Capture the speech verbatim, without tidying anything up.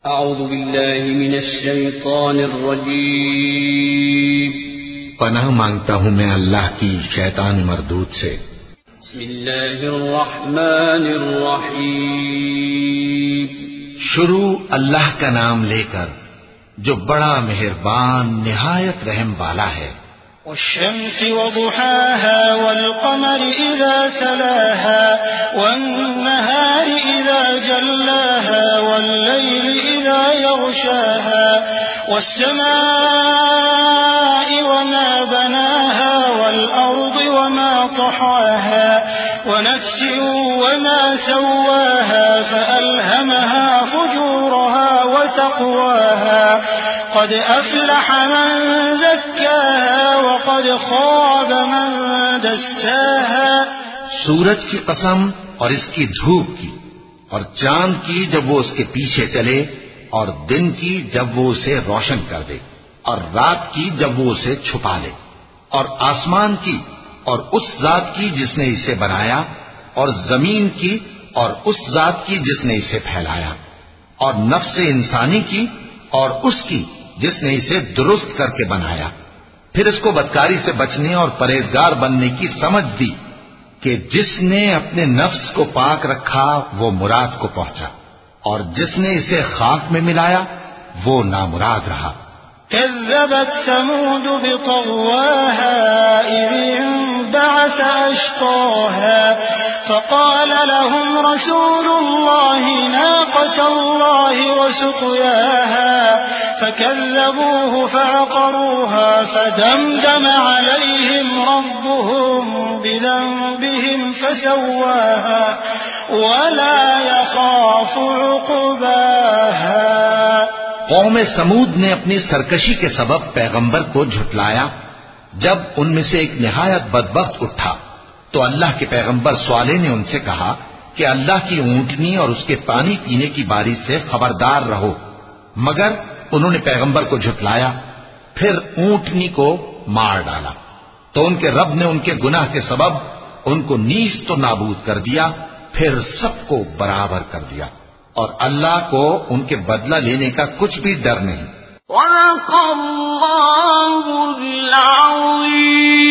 اعوذ باللہ من الشیطان الرجیم پناہ مانگتا ہوں میں اللہ کی شیطان مردود سے۔ بسم اللہ الرحمن الرحیم شروع اللہ کا نام لے کر جو بڑا مہربان نہایت رحم والا ہے۔ والشمس وضحاها والقمر إذا تلاها والنهار إذا جلاها والليل إذا يغشاها والسماء وما بناها والأرض وما طحاها ونفس وما سواها فألهمها فجورها وتقواها قد أفلح من زكاها وقد خاب من دساها۔ سورج کی قسم اور اس کی دھوپ کی، اور چاند کی جب وہ اس کے پیچھے چلے، اور دن کی جب وہ اسے روشن کر دے، اور رات کی جب وہ اسے چھپا لے، اور آسمان کی اور اس ذات کی جس نے اسے بنایا، اور زمین کی اور اس ذات کی جس نے اسے پھیلایا، اور نفس انسانی کی اور اس کی جس نے اسے درست کر کے بنایا۔ پھر اس کو بدکاری سے بچنے اور پرہیزگار بننے کی سمجھ دی کہ جس نے اپنے نفس کو پاک رکھا وہ مراد کو پہنچا، اور جس نے اسے خاک میں ملایا وہ نامراد رہا۔ كذبت ثمود بطغواها إذ انبعث أشقاها فقال لهم رسول الله ناقة الله وسقياها فكذبوه فعقروها فدمدم عليهم ربهم بذنبهم فسواها ولا يخاف عقباها۔ قوم سمود نے اپنی سرکشی کے سبب پیغمبر کو جھٹلایا۔ جب ان میں سے ایک نہایت بدبخت اٹھا تو اللہ کے پیغمبر صالح نے ان سے کہا کہ اللہ کی اونٹنی اور اس کے پانی پینے کی باری سے خبردار رہو، مگر انہوں نے پیغمبر کو جھٹلایا، پھر اونٹنی کو مار ڈالا تو ان کے رب نے ان کے گناہ کے سبب ان کو نیست و نابود کر دیا، پھر سب کو برابر کر دیا، اور اللہ کو ان کے بدلہ لینے کا کچھ بھی ڈر نہیں۔ وَلَقَ اللَّهُ الْعَظِيمُ۔